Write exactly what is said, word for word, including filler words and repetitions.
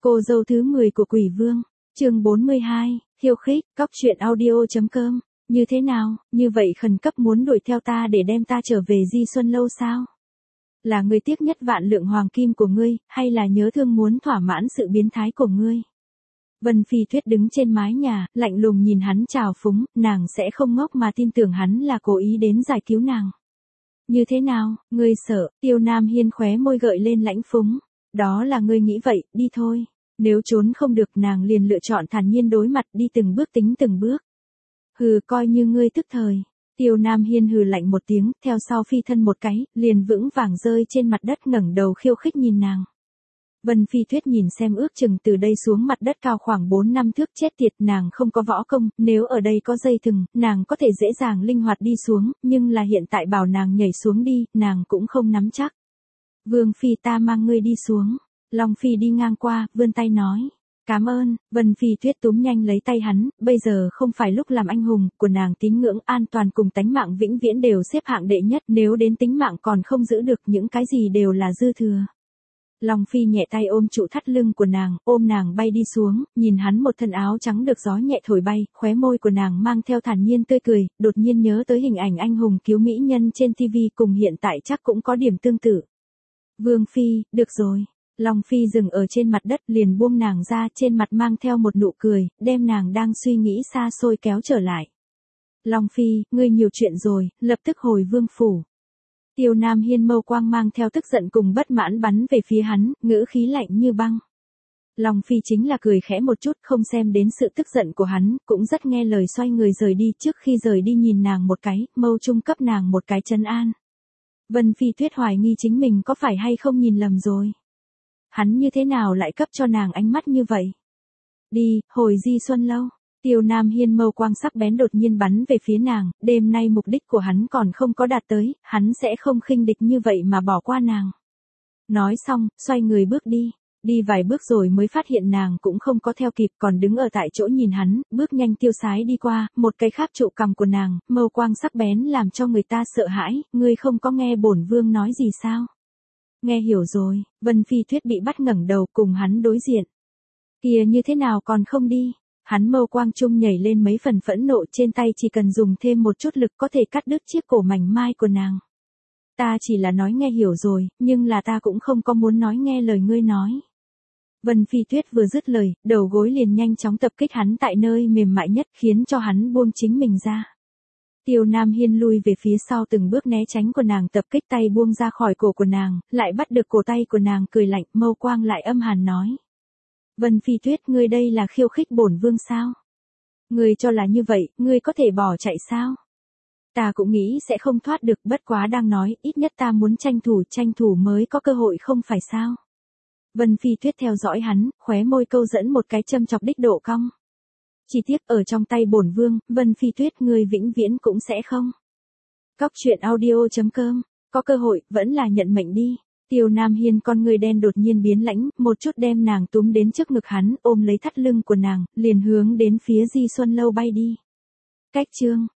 Cô dâu thứ mười của Quỷ Vương, chương bốn mươi hai, khiêu khích, cóc truyện audio.com, như thế nào, như vậy khẩn cấp muốn đuổi theo ta để đem ta trở về Di Xuân Lâu sao? Là người tiếc nhất vạn lượng hoàng kim của ngươi, hay là nhớ thương muốn thỏa mãn sự biến thái của ngươi? Vân Phi Tuyết đứng trên mái nhà, lạnh lùng nhìn hắn trào phúng, nàng sẽ không ngốc mà tin tưởng hắn là cố ý đến giải cứu nàng. Như thế nào, ngươi sợ? Tiêu Nam Hiên khóe môi gợi lên lãnh phúng. Đó là ngươi nghĩ vậy, đi thôi. Nếu trốn không được nàng liền lựa chọn thản nhiên đối mặt, đi từng bước tính từng bước. Hừ, coi như ngươi tức thời. Tiêu Nam Hiên hừ lạnh một tiếng, theo sau phi thân một cái, liền vững vàng rơi trên mặt đất, ngẩng đầu khiêu khích nhìn nàng. Vân Phi Tuyết nhìn xem ước chừng từ đây xuống mặt đất cao khoảng bốn năm thước, chết tiệt, nàng không có võ công, nếu ở đây có dây thừng, nàng có thể dễ dàng linh hoạt đi xuống, nhưng là hiện tại bảo nàng nhảy xuống đi, nàng cũng không nắm chắc. Vương Phi, ta mang ngươi đi xuống. Long Phi đi ngang qua, vươn tay nói. Cảm ơn. Vân Phi Tuyết túm nhanh lấy tay hắn, bây giờ không phải lúc làm anh hùng, của nàng tín ngưỡng an toàn cùng tánh mạng vĩnh viễn đều xếp hạng đệ nhất, nếu đến tính mạng còn không giữ được, những cái gì đều là dư thừa. Long Phi nhẹ tay ôm trụ thắt lưng của nàng, ôm nàng bay đi xuống, nhìn hắn một thân áo trắng được gió nhẹ thổi bay, khóe môi của nàng mang theo thản nhiên tươi cười, đột nhiên nhớ tới hình ảnh anh hùng cứu mỹ nhân trên ti vi, cùng hiện tại chắc cũng có điểm tương tự. Vương Phi, được rồi. Long Phi dừng ở trên mặt đất, liền buông nàng ra, trên mặt mang theo một nụ cười, đem nàng đang suy nghĩ xa xôi kéo trở lại. Long Phi, ngươi nhiều chuyện rồi, lập tức hồi vương phủ. Tiêu Nam Hiên mâu quang mang theo tức giận cùng bất mãn bắn về phía hắn, ngữ khí lạnh như băng. Long Phi chính là cười khẽ một chút, không xem đến sự tức giận của hắn, cũng rất nghe lời xoay người rời đi, trước khi rời đi nhìn nàng một cái, mâu trung cấp nàng một cái trấn an. Vân Phi Tuyết hoài nghi chính mình có phải hay không nhìn lầm rồi. Hắn như thế nào lại cấp cho nàng ánh mắt như vậy? Đi, hồi Di Xuân Lâu. Tiêu Nam Hiên mâu quang sắc bén đột nhiên bắn về phía nàng, đêm nay mục đích của hắn còn không có đạt tới, hắn sẽ không khinh địch như vậy mà bỏ qua nàng. Nói xong, xoay người bước đi. Đi vài bước rồi mới phát hiện nàng cũng không có theo kịp, còn đứng ở tại chỗ nhìn hắn, bước nhanh tiêu sái đi qua, một cái khác trụ cằm của nàng, mâu quang sắc bén làm cho người ta sợ hãi, ngươi không có nghe bổn vương nói gì sao? Nghe hiểu rồi. Vân Phi Tuyết bị bắt ngẩng đầu cùng hắn đối diện. Kìa, như thế nào còn không đi? Hắn mâu quang trung nhảy lên mấy phần phẫn nộ, trên tay chỉ cần dùng thêm một chút lực có thể cắt đứt chiếc cổ mảnh mai của nàng. Ta chỉ là nói nghe hiểu rồi, nhưng là ta cũng không có muốn nói nghe lời ngươi nói. Vân Phi Tuyết vừa dứt lời, đầu gối liền nhanh chóng tập kích hắn tại nơi mềm mại nhất, khiến cho hắn buông chính mình ra. Tiêu Nam Hiên lui về phía sau từng bước né tránh của nàng tập kích, tay buông ra khỏi cổ của nàng, lại bắt được cổ tay của nàng, cười lạnh, mâu quang lại âm hàn nói. Vân Phi Tuyết, ngươi đây là khiêu khích bổn vương sao? Ngươi cho là như vậy, ngươi có thể bỏ chạy sao? Ta cũng nghĩ sẽ không thoát được, bất quá đang nói, ít nhất ta muốn tranh thủ, tranh thủ mới có cơ hội không phải sao? Vân Phi Tuyết theo dõi hắn, khóe môi câu dẫn một cái châm chọc đích độ cong. Chỉ tiếc ở trong tay bổn vương, Vân Phi Tuyết, ngươi vĩnh viễn cũng sẽ không. Cóc truyện audio.com, có cơ hội, vẫn là nhận mệnh đi. Tiêu Nam Hiên con người đen đột nhiên biến lãnh, một chút đem nàng túm đến trước ngực hắn, ôm lấy thắt lưng của nàng, liền hướng đến phía Di Xuân Lâu bay đi. Cách chương